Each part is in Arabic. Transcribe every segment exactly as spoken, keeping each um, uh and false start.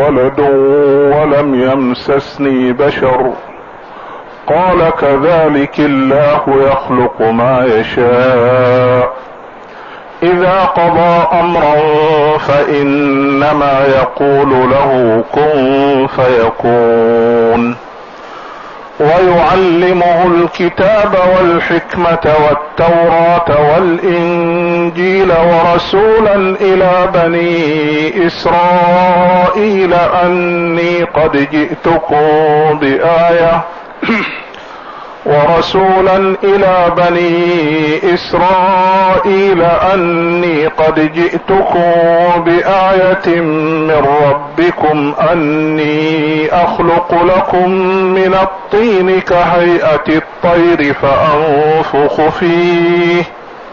ولد ولم يمسسني بشر قال كذلك الله يخلق ما يشاء إذا قضى أمرا فإنما يقول له كن فيكون. ويعلمه الكتاب والحكمة والتوراة والإنجيل ورسولا إلى بني إسرائيل أني قد جئتكم بآية ورسولا إلى بني إسرائيل أني قد جئتكم بآية من ربكم أني أخلق لكم من الطين كهيئة الطير فأنفخ فيه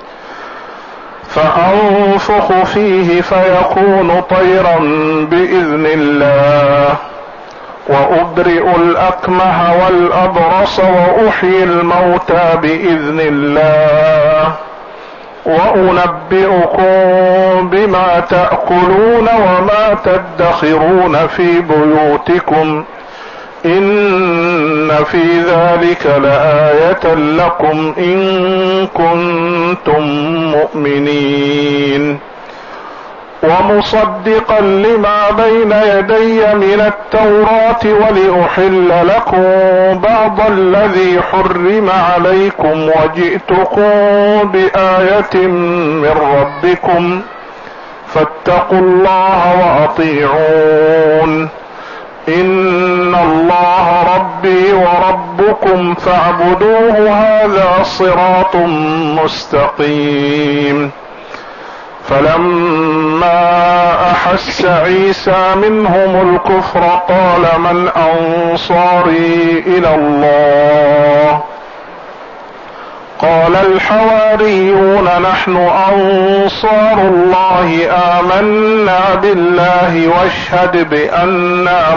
فأنفخ فيه فيكون طيرا بإذن الله وأبرئ الأكمه والأبرص وأحيي الموتى بإذن الله وأنبئكم بما تأكلون وما تدخرون في بيوتكم إن في ذلك لآية لكم إن كنتم مؤمنين. ومصدقا لما بين يدي من التوراة ولأحل لكم بعض الذي حرم عليكم وجئتكم بآية من ربكم فاتقوا الله وأطيعون إن الله ربي وربكم فاعبدوه هذا صراط مستقيم. فلما أحس عيسى منهم الكفر قال من أنصاري إلى الله قال الحواريون نحن أنصار الله آمنا بالله واشهد بأننا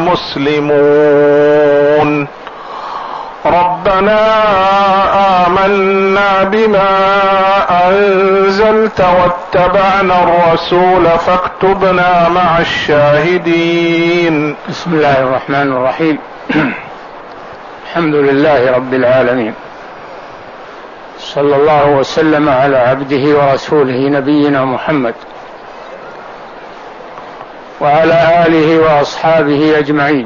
مسلمون ربنا آمنا بما أنزلت واتبعنا الرسول فاكتبنا مع الشاهدين. بسم الله الرحمن الرحيم. الحمد لله رب العالمين، صلى الله وسلم على عبده ورسوله نبينا محمد وعلى آله وأصحابه أجمعين.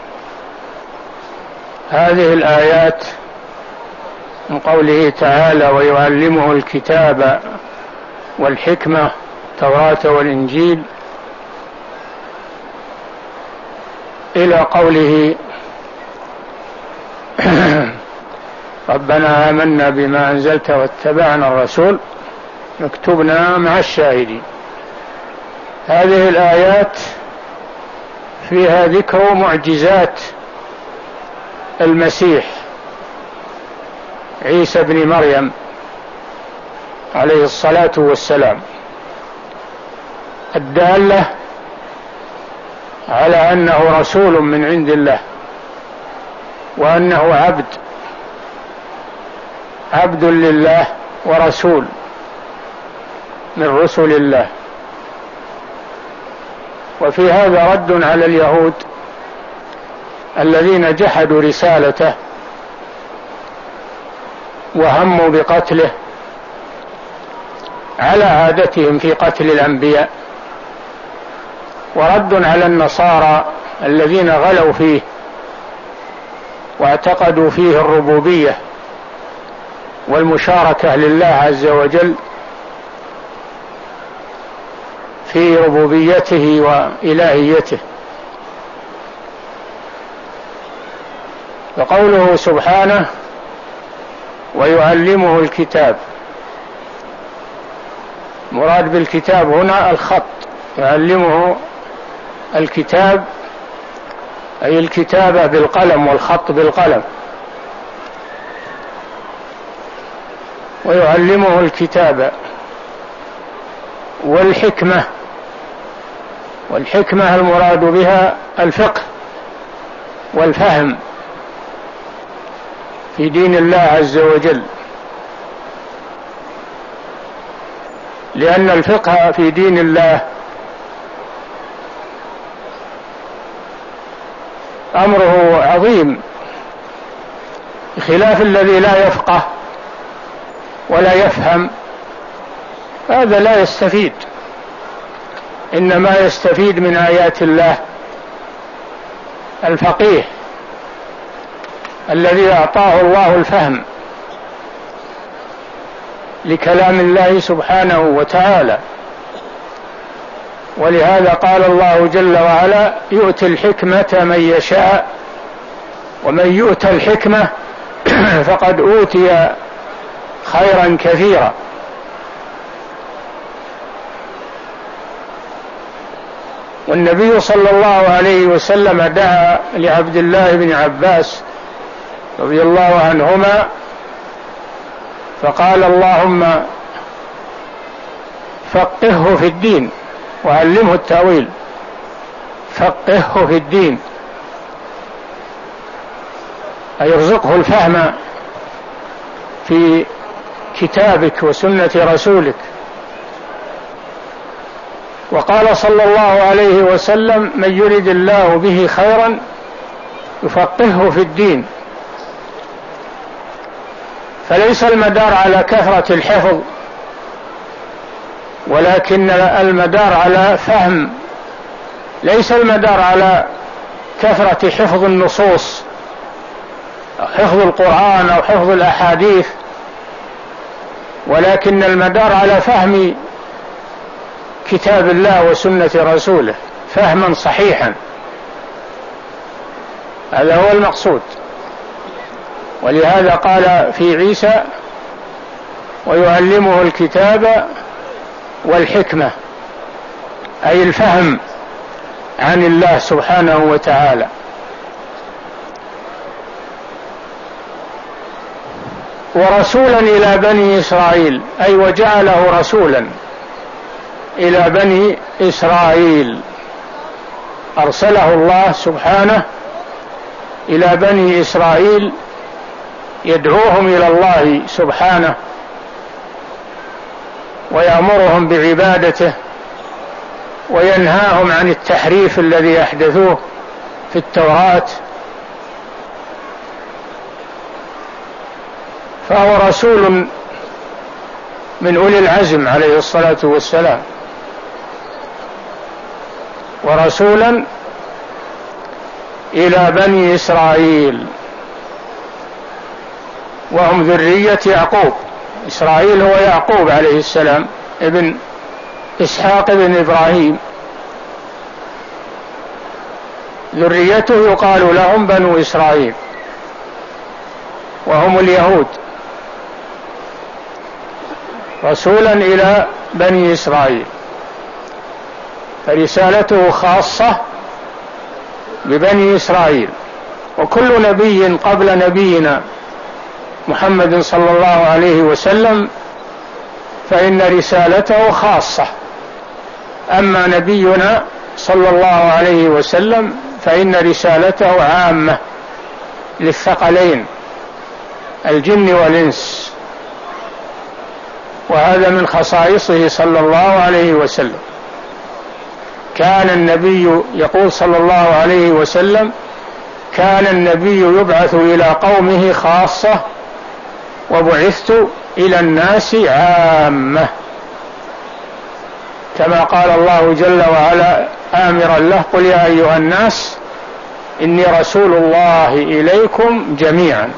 هذه الآيات من قوله تعالى ويعلمه الكتاب والحكمة التوراة والإنجيل إلى قوله ربنا آمنا بما أنزلت واتبعنا الرسول فاكتبنا مع الشاهدين. هذه الآيات فيها ذكر معجزات المسيح عيسى بن مريم عليه الصلاة والسلام الدالة على أنه رسول من عند الله وأنه عبد عبد لله ورسول من رسل الله. وفي هذا رد على اليهود الذين جحدوا رسالته وهموا بقتله على عادتهم في قتل الأنبياء، ورد على النصارى الذين غلوا فيه واعتقدوا فيه الربوبية والمشاركة لله عز وجل في ربوبيته وإلهيته. وقوله سبحانه ويعلمه الكتاب، مراد بالكتاب هنا الخط، يعلمه الكتاب أي الكتابة بالقلم والخط بالقلم. ويعلمه الكتاب والحكمة، والحكمة المراد بها الفقه والفهم في دين الله عز وجل، لأن الفقه في دين الله أمره عظيم، بخلاف الذي لا يفقه ولا يفهم، هذا لا يستفيد. إنما يستفيد من آيات الله الفقيه الذي أعطاه الله الفهم لكلام الله سبحانه وتعالى. ولهذا قال الله جل وعلا: يؤتي الحكمة من يشاء، ومن يؤت الحكمة فقد أوتي خيرا كثيرا. والنبي صلى الله عليه وسلم دعا لعبد الله بن عباس رضي الله عنهما فقال: اللهم فقهه في الدين وعلمه التأويل. فقهه في الدين أي ارزقه الفهم في كتابك وسنة رسولك. وقال صلى الله عليه وسلم: من يرد الله به خيرا يفقهه في الدين. فليس المدار على كثرة الحفظ، ولكن المدار على فهم. ليس المدار على كثرة حفظ النصوص أو حفظ القرآن أو حفظ الأحاديث، ولكن المدار على فهم كتاب الله وسنة رسوله فهما صحيحا. هذا هو المقصود. ولهذا قال في عيسى: ويعلمه الكتاب والحكمة، أي الفهم عن الله سبحانه وتعالى. ورسولا إلى بني إسرائيل، أي وجعله رسولا إلى بني إسرائيل، أرسله الله سبحانه إلى بني إسرائيل يدعوهم إلى الله سبحانه ويأمرهم بعبادته وينهاهم عن التحريف الذي أحدثوه في التوراة. فهو رسول من أولي العزم عليه الصلاة والسلام، ورسولا إلى بني إسرائيل وهم ذرية يعقوب. إسرائيل هو يعقوب عليه السلام ابن إسحاق ابن إبراهيم، ذريته يقال لهم بنو إسرائيل وهم اليهود. رسولا إلى بني إسرائيل، فرسالته خاصة ببني إسرائيل. وكل نبي قبل نبينا محمد صلى الله عليه وسلم فإن رسالته خاصة، أما نبينا صلى الله عليه وسلم فإن رسالته عامة للثقلين الجن والإنس، وهذا من خصائصه صلى الله عليه وسلم. كان النبي يقول صلى الله عليه وسلم: كان النبي يبعث إلى قومه خاصة وبعثت إلى الناس عامة، كما قال الله جل وعلا آمرا له: قل يا أيها الناس إني رسول الله إليكم جميعا.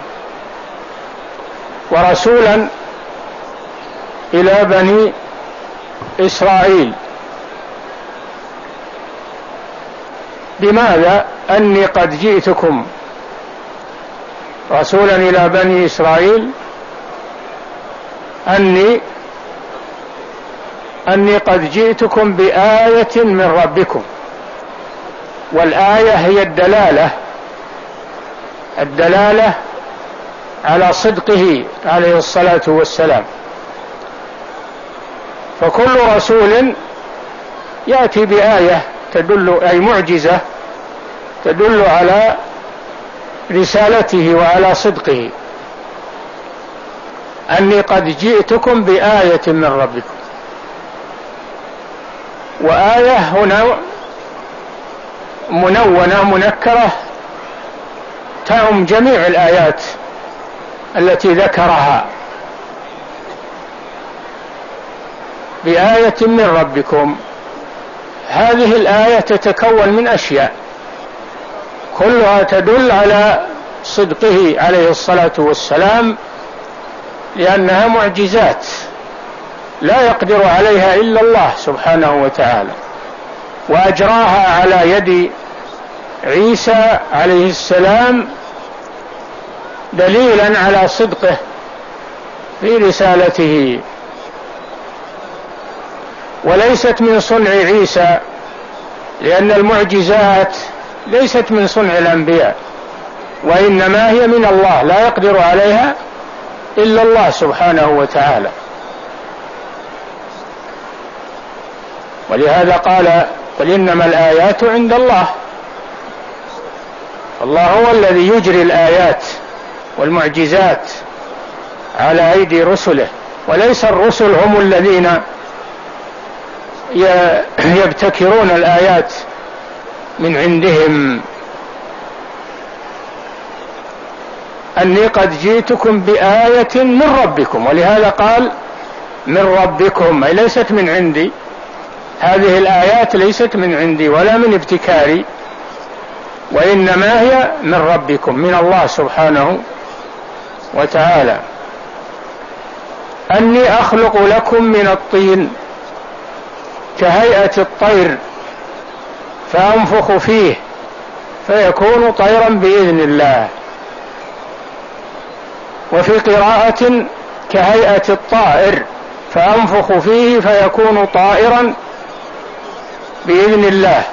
ورسولا إلى بني إسرائيل. بماذا؟ أني قد جئتكم رسولا إلى بني إسرائيل، أني أني قد جئتكم بآية من ربكم. والآية هي الدلالة الدلالة على صدقه عليه الصلاة والسلام. فكل رسول يأتي بآية تدل، أي معجزة تدل على رسالته وعلى صدقه. أني قد جئتكم بآية من ربكم. وآية هنا منونة منكرة تعم جميع الآيات التي ذكرها بآية من ربكم. هذه الآية تتكون من أشياء كلها تدل على صدقه عليه الصلاة والسلام، لأنها معجزات لا يقدر عليها إلا الله سبحانه وتعالى، وأجراها على يد عيسى عليه السلام دليلا على صدقه في رسالته، وليست من صنع عيسى، لأن المعجزات ليست من صنع الأنبياء، وإنما هي من الله لا يقدر عليها إلا الله سبحانه وتعالى. ولهذا قال: قل إنما الآيات عند الله. الله هو الذي يجري الآيات والمعجزات على أيدي رسله، وليس الرسل هم الذين يبتكرون الآيات من عندهم. أني قد جئتكم بآية من ربكم، ولهذا قال من ربكم، أي ليست من عندي. هذه الآيات ليست من عندي ولا من ابتكاري، وإنما هي من ربكم، من الله سبحانه وتعالى. أني أخلق لكم من الطين كهيئة الطير فأنفخ فيه فيكون طيرا بإذن الله. وفي قراءة كهيئة الطائر فأنفخ فيه فيكون طائرا بإذن الله.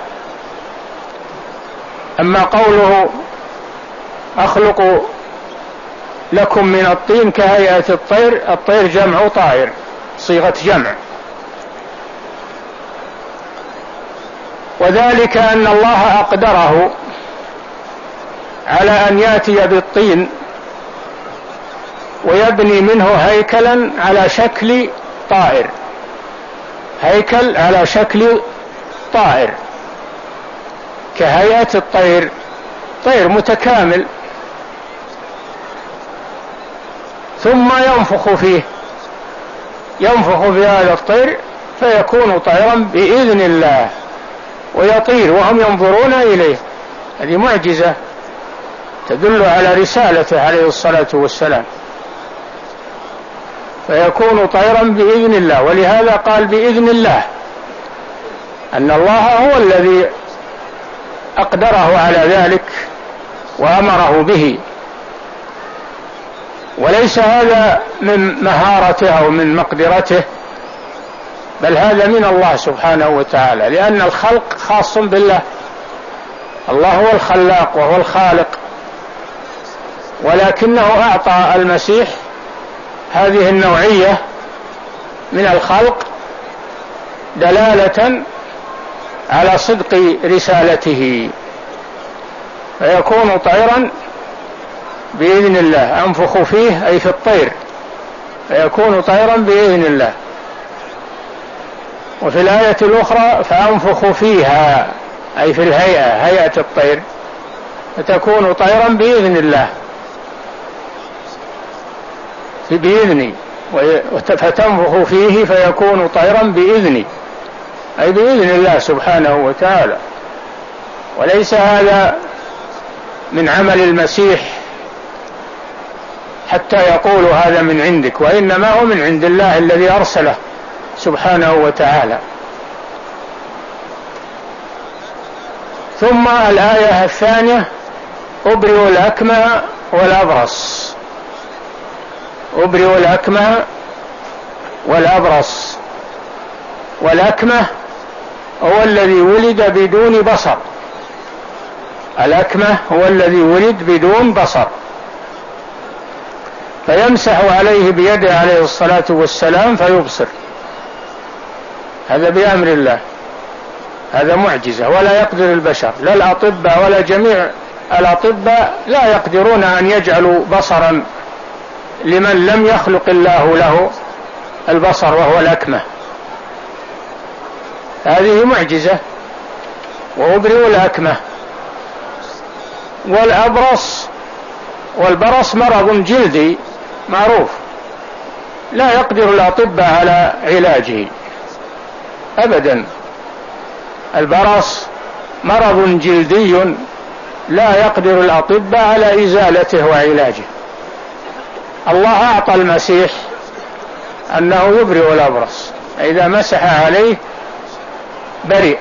أما قوله أخلق لكم من الطين كهيئة الطير، الطير جمع طائر، صيغة جمع. وذلك أن الله أقدره على أن يأتي بالطين ويبني منه هيكلا على شكل طائر، هيكل على شكل طائر كهيئة الطير، طير متكامل، ثم ينفخ فيه، ينفخ في هذا الطير فيكون طيرا بإذن الله ويطير وهم ينظرون إليه. هذه معجزة تدل على رسالته عليه الصلاة والسلام، فيكون طيرا بإذن الله. ولهذا قال بإذن الله، أن الله هو الذي أقدره على ذلك وأمره به، وليس هذا من مهارته أو من مقدرته، بل هذا من الله سبحانه وتعالى، لأن الخلق خاص بالله. الله هو الخلاق وهو الخالق، ولكنه أعطى المسيح هذه النوعية من الخلق دلالة على صدق رسالته، فيكون طيرا بإذن الله. أنفخ فيه أي في الطير، فيكون طيرا بإذن الله. وفي الآية الأخرى فأنفخ فيها أي في الهيئة، هيئة الطير، فتكون طيرا بإذن الله، بإذني، فتنفخ فيه فيكون طيرا بإذني، أي بإذن الله سبحانه وتعالى. وليس هذا من عمل المسيح حتى يقول هذا من عندك، وإنما هو من عند الله الذي أرسله سبحانه وتعالى. ثم الآية الثانية: أبرئ الأكمه والأبرص. أبرئ الأكمه والأبرص. والأكمه هو الذي ولد بدون بصر، الأكمه هو الذي ولد بدون بصر، فيمسح عليه بيده عليه الصلاة والسلام فيبصر. هذا بأمر الله، هذا معجزة ولا يقدر البشر، لا الأطباء ولا جميع الأطباء لا يقدرون أن يجعلوا بصرا لمن لم يخلق الله له البصر وهو الأكمه. هذه معجزة. وأبرئ الأكمه والأبرص والبرص مرض جلدي معروف، لا يقدر الأطباء على علاجه أبدا. البرص مرض جلدي لا يقدر الأطباء على إزالته وعلاجه. الله أعطى المسيح أنه يبرئ الأبرص، إذا مسح عليه برئ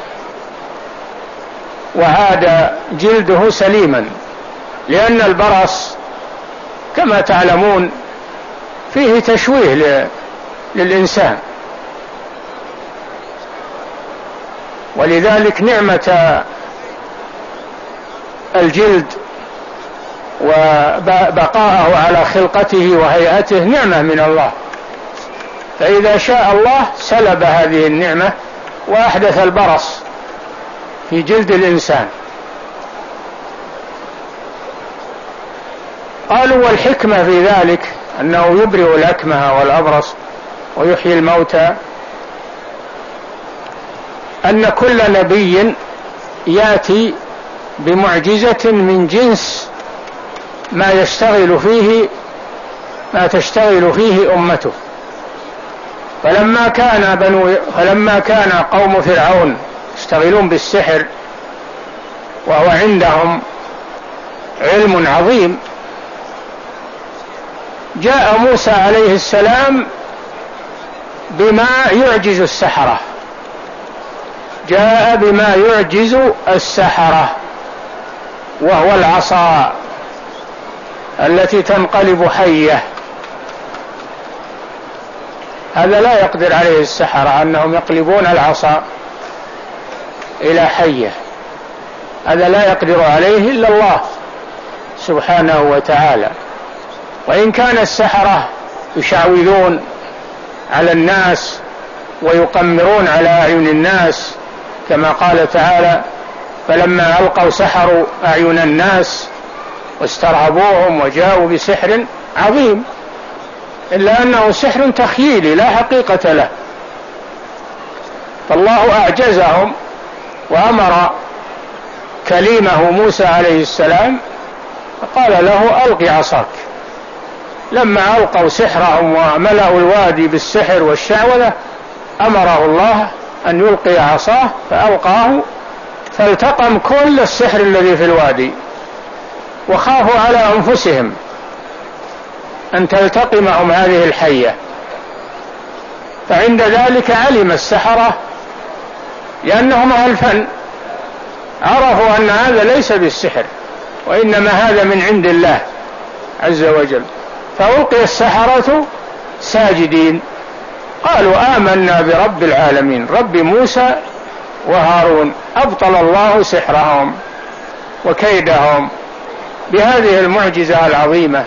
وعاد جلده سليما، لأن البرص كما تعلمون فيه تشويه للإنسان، ولذلك نعمة الجلد وبقاءه على خلقته وهيئته نعمة من الله، فإذا شاء الله سلب هذه النعمة وأحدث البرص في جلد الإنسان. قالوا والحكمة في ذلك أنه يبرئ الأكمه والأبرص ويحيي الموتى، أن كل نبي يأتي بمعجزة من جنس ما يشتغل فيه ما تشتغل فيه أمته. فلما كان بنو فلما كان قوم فرعون يشتغلون بالسحر وهو عندهم علم عظيم، جاء موسى عليه السلام بما يعجز السحرة، جاء بما يعجز السحرة وهو العصا التي تنقلب حية. هذا لا يقدر عليه السحرة، أنهم يقلبون العصا إلى حية، هذا لا يقدر عليه إلا الله سبحانه وتعالى. وإن كان السحرة يشعوذون على الناس ويقمرون على أعين الناس كما قال تعالى: فلما ألقوا سحروا أعين الناس واسترهبوهم وجاءوا بسحر عظيم، إلا أنه سحر تخييلي لا حقيقة له. فالله أعجزهم وأمر كليمه موسى عليه السلام فقال له: ألق عصاك. لما ألقوا سحرهم وملأوا الوادي بالسحر والشعوذة أمره الله أن يلقي عصاه فألقاه، فالتقم كل السحر الذي في الوادي، وخافوا على أنفسهم أن تلتقمهم هذه الحية. فعند ذلك علم السحرة لأنهم أهل فن، عرفوا أن هذا ليس بالسحر وإنما هذا من عند الله عز وجل، فألقي السحرة ساجدين قالوا: آمنا برب العالمين رب موسى وهارون. أبطل الله سحرهم وكيدهم بهذه المعجزة العظيمة.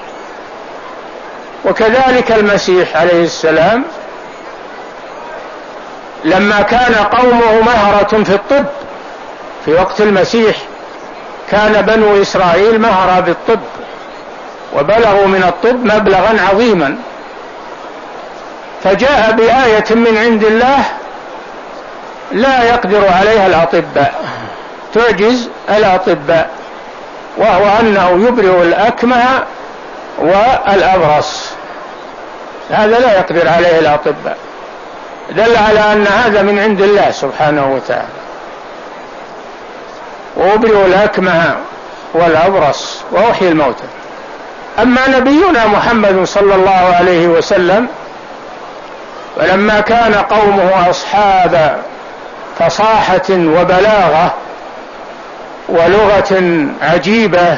وكذلك المسيح عليه السلام لما كان قومه مهرة في الطب في وقت المسيح، كان بنو إسرائيل مهرة بالطب وبلغوا من الطب مبلغا عظيما، فجاء بآية من عند الله لا يقدر عليها الأطباء، تعجز الأطباء، وهو أنه يبرئ الأكمه والأبرص، هذا لا يقدر عليه الأطباء، دل على أن هذا من عند الله سبحانه وتعالى. وأبرئ الأكمه والأبرص وأحيي الموتى. أما نبينا محمد صلى الله عليه وسلم فلما كان قومه أصحاب فصاحة وبلاغة ولغة عجيبة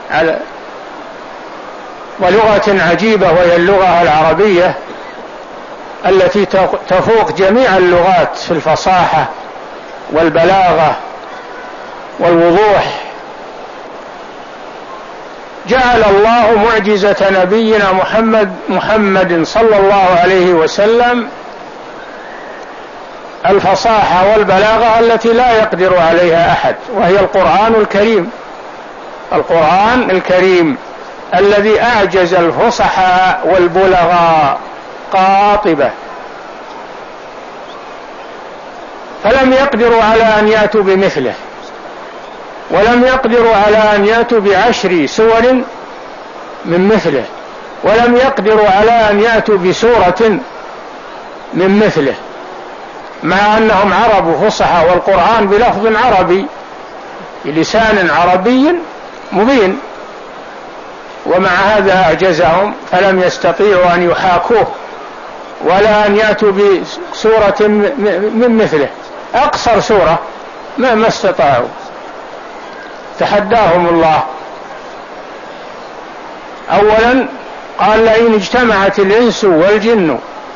ولغة عجيبة وهي اللغة العربية التي تفوق جميع اللغات في الفصاحة والبلاغة والوضوح، جعل الله معجزة نبينا محمد محمد صلى الله عليه وسلم الفصاحة والبلاغة التي لا يقدر عليها أحد، وهي القرآن الكريم. القرآن الكريم الذي أعجز الفصحاء والبلغاء قاطبة، فلم يقدروا على أن يأتوا بمثله، ولم يقدروا على أن يأتوا بعشر سور من مثله، ولم يقدروا على أن يأتوا بسورة من مثله، مع أنهم عرب فصحى والقرآن بلفظ عربي بلسان عربي مبين، ومع هذا أعجزهم فلم يستطيعوا أن يحاكوه ولا أن يأتوا بسورة من مثله، أقصر سورة ما ما استطاعوا. تحداهم الله. أولا قال لئن اجتمعت الإنس والجن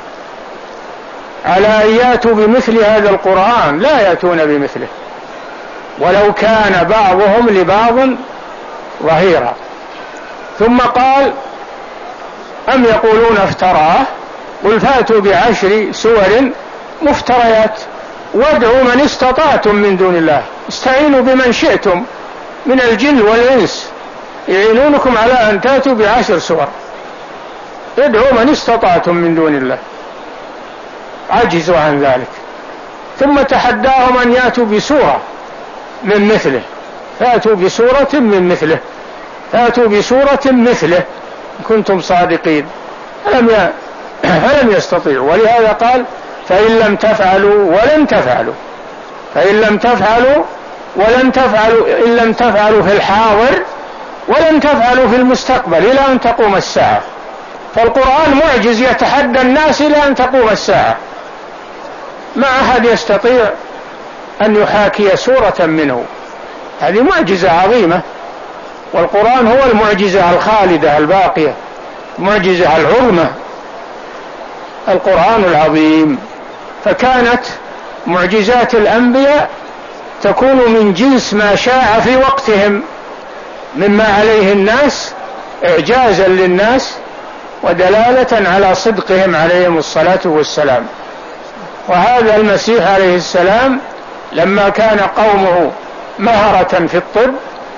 على أن يأتوا بمثل هذا القرآن لا يأتون بمثله ولو كان بعضهم لبعض ظهيرا. ثم قال أم يقولون افتراه قل فاتوا بعشر سور مفتريات وادعوا من استطعتم من دون الله، استعينوا بمن شئتم من الجن والإنس يعينونكم على أن تأتوا بعشر سور، ادعوا من استطعتم من دون الله، عجزوا عن ذلك. ثم تحداهم أن يأتوا بسورة من مثله، فأتوا بسورة من مثله، فأتوا بسورة مثله كنتم صادقين، فلم فلم يستطيعوا. ولهذا قال فإن لم تفعلوا ولن تفعلوا، فإن لم تفعلوا ولن تفعلوا، إن لم تفعلوا في الحاضر ولن تفعلوا في المستقبل إلى أن تقوم الساعة. فالقرآن معجز يتحدى الناس إلى أن تقوم الساعة، ما أحد يستطيع أن يحاكي سورة منه، هذه معجزة عظيمة. والقرآن هو المعجزة الخالدة الباقية، معجزة العظمى، القرآن العظيم. فكانت معجزات الأنبياء تكون من جنس ما شاع في وقتهم مما عليه الناس إعجازا للناس ودلالة على صدقهم عليهم الصلاة والسلام. وهذا المسيح عليه السلام لما كان قومه مهرة في الطب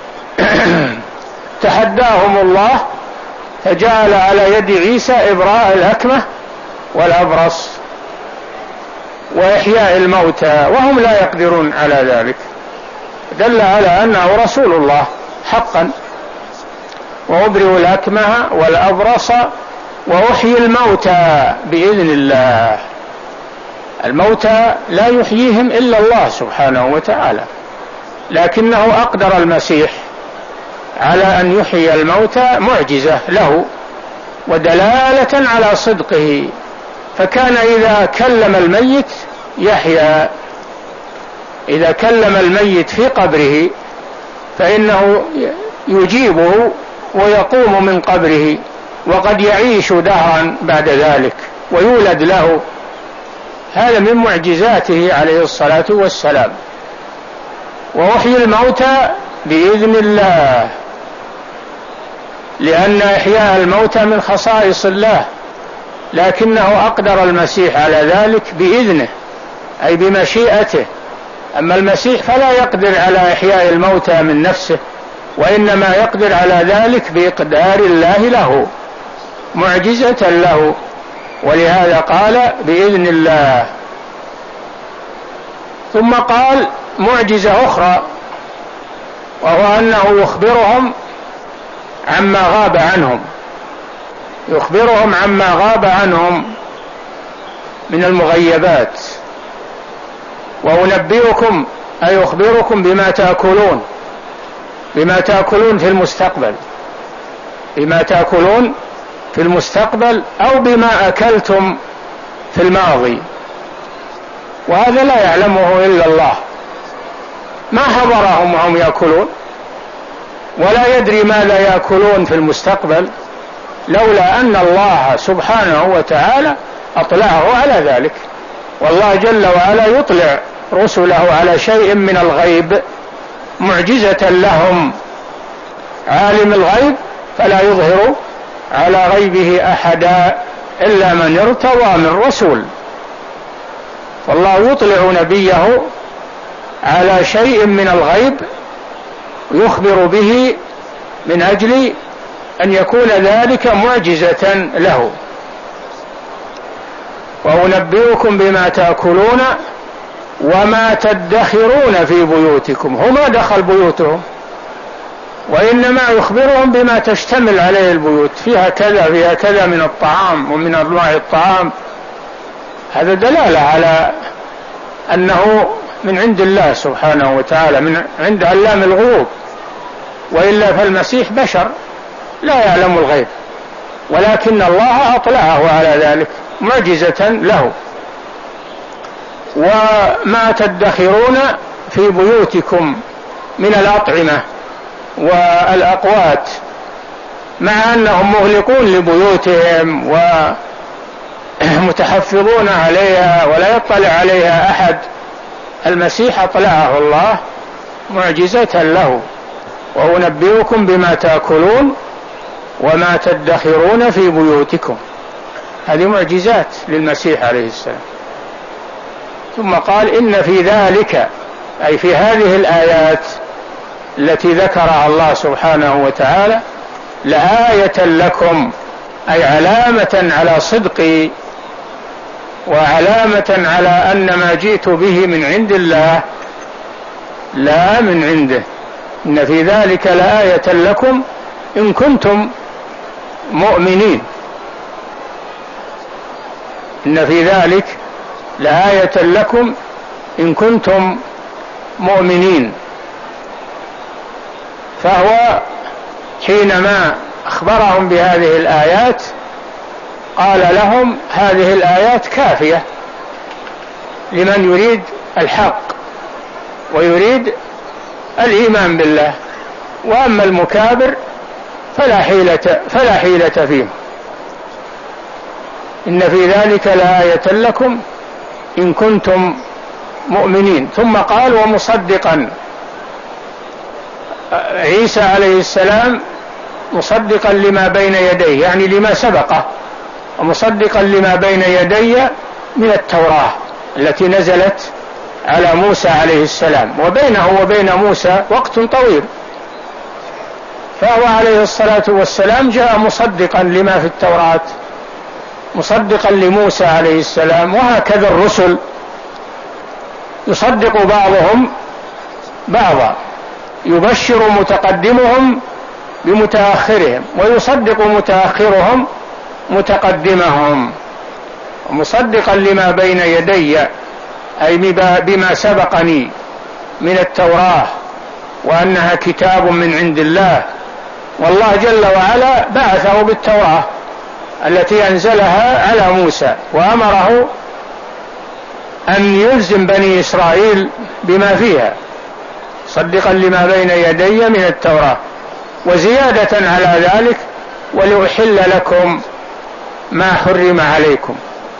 تحداهم الله فجعل على يد عيسى إبراء الأكمة والأبرص وإحياء الموتى وهم لا يقدرون على ذلك، دل على أنه رسول الله حقا. وأبرئ الأكمه والأبرص وأحيي الموتى بإذن الله. الموتى لا يحييهم إلا الله سبحانه وتعالى، لكنه أقدر المسيح على أن يحيي الموتى، معجزة له ودلالة على صدقه. فكان إذا كلم الميت يحيى، إذا كلم الميت في قبره فإنه يجيبه ويقوم من قبره، وقد يعيش دهرا بعد ذلك ويولد له. هذا من معجزاته عليه الصلاة والسلام. وأحيي الموتى بإذن الله، لأن إحياء الموتى من خصائص الله، لكنه أقدر المسيح على ذلك بإذنه أي بمشيئته. أما المسيح فلا يقدر على إحياء الموتى من نفسه، وإنما يقدر على ذلك بإقدار الله له، معجزة له. ولهذا قال بإذن الله. ثم قال معجزة أخرى، وهو أنه يخبرهم عما غاب عنهم، يخبرهم عما غاب عنهم من المغيبات. وأنبئكم أي أخبركم بما تأكلون، بما تأكلون في المستقبل، بما تأكلون في المستقبل أو بما أكلتم في الماضي، وهذا لا يعلمه إلا الله. ما حضرهم وهم يأكلون ولا يدري ماذا يأكلون في المستقبل، لولا أن الله سبحانه وتعالى أطلعه على ذلك. والله جل وعلا يطلع رسله على شيء من الغيب معجزة لهم. عالم الغيب فلا يظهر على غيبه أحدا إلا من ارتضى من رسول. والله يطلع نبيه على شيء من الغيب يخبر به من أجل أن يكون ذلك معجزة له. وأنبئكم بما تأكلون وما تدخرون في بيوتكم. هما دخل بيوتهم، وإنما يخبرهم بما تشتمل عليه البيوت، فيها كذا فيها كذا من الطعام ومن أنواع الطعام. هذا دلالة على أنه من عند الله سبحانه وتعالى، من عند علام الغيوب، وإلا فالمسيح بشر لا يعلم الغيب، ولكن الله أطلعه على ذلك معجزة له. وما تدخرون في بيوتكم من الأطعمة والأقوات، مع أنهم مغلقون لبيوتهم ومتحفظون عليها ولا يطلع عليها أحد، المسيح أطلعه الله معجزة له. وأنبئكم بما تأكلون وما تدخرون في بيوتكم، هذه معجزات للمسيح عليه السلام. ثم قال إن في ذلك، أي في هذه الآيات التي ذكرها الله سبحانه وتعالى، لآية لكم، أي علامة على صدقي وعلامة على أن ما جئت به من عند الله لا من عنده. إن في ذلك لآية لكم إن كنتم مؤمنين. إن في ذلك لآية لكم إن كنتم مؤمنين. فهو حينما أخبرهم بهذه الآيات قال لهم هذه الآيات كافية لمن يريد الحق ويريد الإيمان بالله، وأما المكابر فلا حيلة, فلا حيلة فيه. إن في ذلك لآية لكم إن كنتم مؤمنين. ثم قال ومصدقا، عيسى عليه السلام مصدقا لما بين يديه، يعني لما سبقه، ومصدقا لما بين يدي من التوراة التي نزلت على موسى عليه السلام، وبينه وبين موسى وقت طويل، فهو عليه الصلاة والسلام جاء مصدقا لما في التوراة، مصدقا لموسى عليه السلام. وهكذا الرسل يصدق بعضهم بعضا، يبشر متقدمهم بمتأخرهم ويصدق متأخرهم متقدمهم. مصدقا لما بين يدي أي بما سبقني من التوراة، وأنها كتاب من عند الله، والله جل وعلا بعثه بالتوراة التي أنزلها على موسى، وأمره أن يلزم بني إسرائيل بما فيها، صدقا لما بين يدي من التوراة. وزيادة على ذلك ولأحل لكم ما حرم عليكم،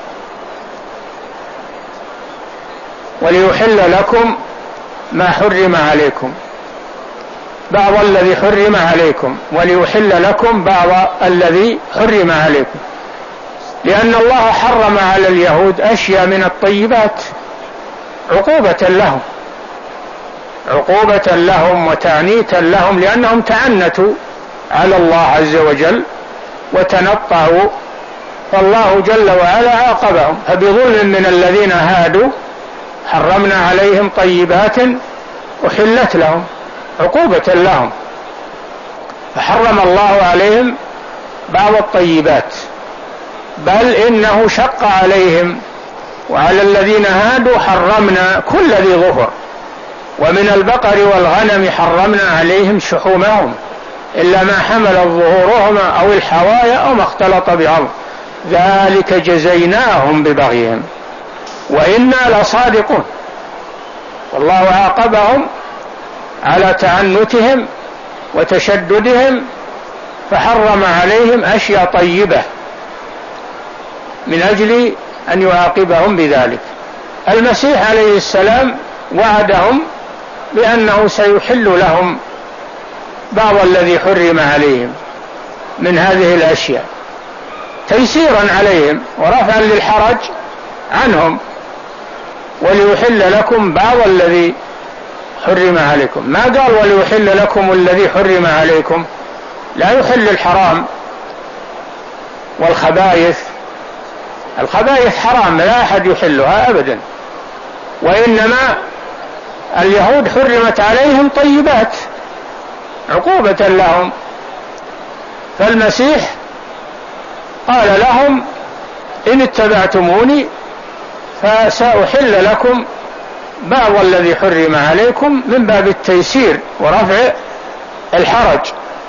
وليحل لكم ما حرم عليكم، بعض الذي حرم عليكم، وليحل لكم بعض الذي حرم عليكم، لأن الله حرم على اليهود أشياء من الطيبات عقوبة لهم، عقوبة لهم وتعنيتا لهم، لأنهم تعنتوا على الله عز وجل وتنطعوا، فالله جل وعلا عاقبهم. فبظلم من الذين هادوا حرمنا عليهم طيبات أحلت لهم، عقوبة لهم، فحرم الله عليهم بعض الطيبات، بل إنه شق عليهم. وعلى الذين هادوا حرمنا كل ذي ظفر، ومن البقر والغنم حرمنا عليهم شحومهم إلا ما حملت ظهورهما أو الحوايا أو ما اختلط بعظم، ذلك جزيناهم ببغيهم وإنا لصادقون. والله عاقبهم على تعنتهم وتشددهم، فحرم عليهم أشياء طيبة من أجل أن يعاقبهم بذلك. المسيح عليه السلام وعدهم بأنه سيحل لهم بعض الذي حرم عليهم من هذه الأشياء تيسيرا عليهم ورفعا للحرج عنهم، وليحل لكم بعض الذي حرم عليكم. ما قال وليحل لكم الذي حرم عليكم، لا يحل الحرام والخبائث، الخبائث حرام لا أحد يحلها أبدا، وإنما اليهود حرمت عليهم طيبات عقوبة لهم. فالمسيح قال لهم إن اتبعتموني فسأحل لكم بعض الذي حرم عليكم من باب التيسير ورفع الحرج.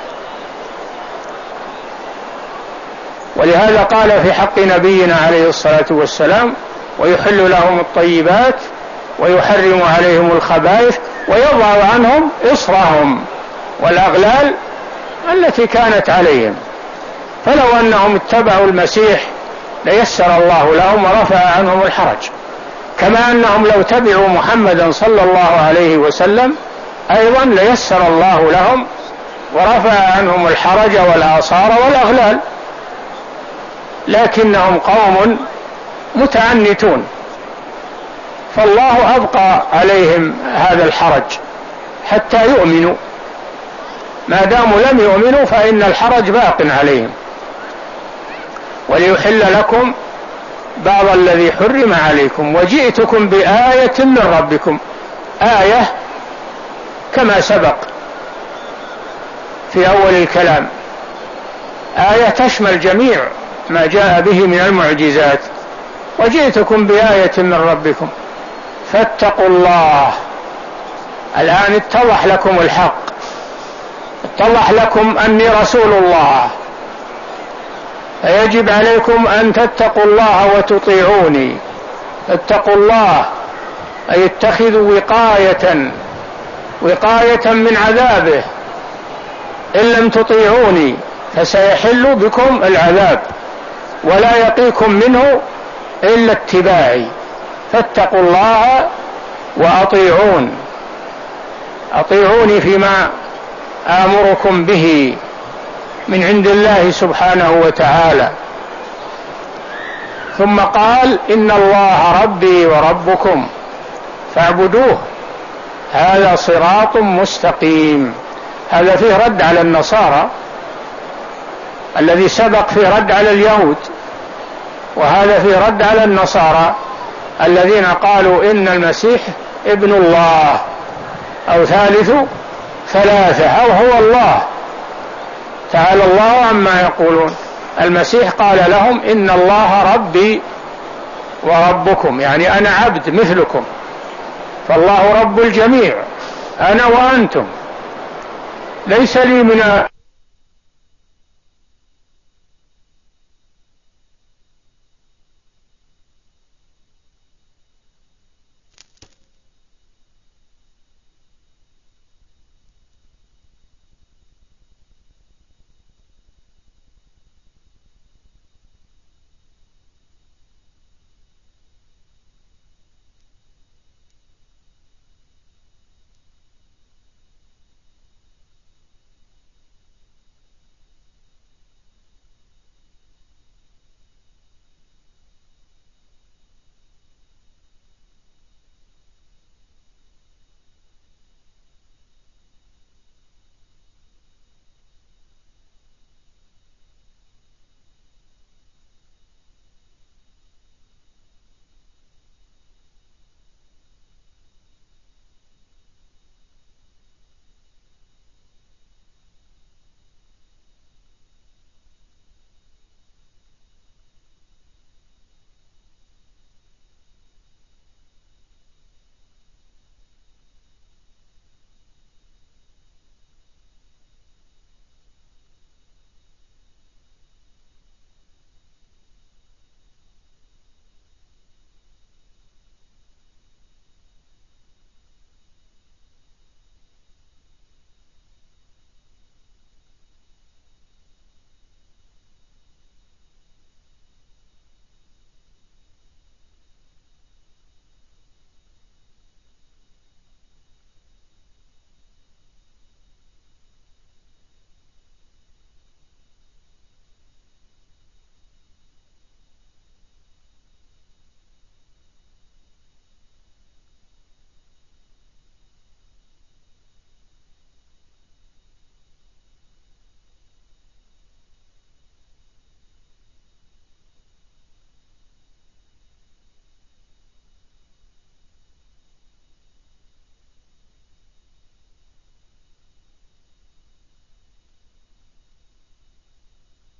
ولهذا قال في حق نبينا عليه الصلاة والسلام: ويحل لهم الطيبات ويحرم عليهم الخبائث ويضع عنهم إصرهم والأغلال التي كانت عليهم. فلو أنهم اتبعوا المسيح ليسر الله لهم ورفع عنهم الحرج، كما أنهم لو تبعوا محمدا صلى الله عليه وسلم أيضا ليسر الله لهم ورفع عنهم الحرج والآثار والأغلال، لكنهم قوم متعنتون، فالله أبقى عليهم هذا الحرج حتى يؤمنوا. ما داموا لم يؤمنوا فإن الحرج باق عليهم. وليحل لكم بعض الذي حرم عليكم وجئتكم بآية من ربكم. آية كما سبق في أول الكلام، آية تشمل جميع ما جاء به من المعجزات. وجئتكم بآية من ربكم فاتقوا الله. الآن اتضح لكم الحق، اتضح لكم أني رسول الله، فيجب عليكم أن تتقوا الله وتطيعوني. اتقوا الله أي اتخذوا وقاية وقاية من عذابه. إن لم تطيعوني فسيحل بكم العذاب ولا يقيكم منه إلا اتباعي. فاتقوا الله وأطيعون، أطيعوني فيما آمركم به من عند الله سبحانه وتعالى. ثم قال: إن الله ربي وربكم فاعبدوه هذا صراط مستقيم. هذا فيه رد على النصارى الذي سبق فيه رد على اليهود، وهذا فيه رد على النصارى الذين قالوا إن المسيح ابن الله أو ثالث ثلاثة أو هو الله، تعالى الله عما يقولون. المسيح قال لهم: إن الله ربي وربكم، يعني أنا عبد مثلكم، فالله رب الجميع، أنا وأنتم، ليس لي من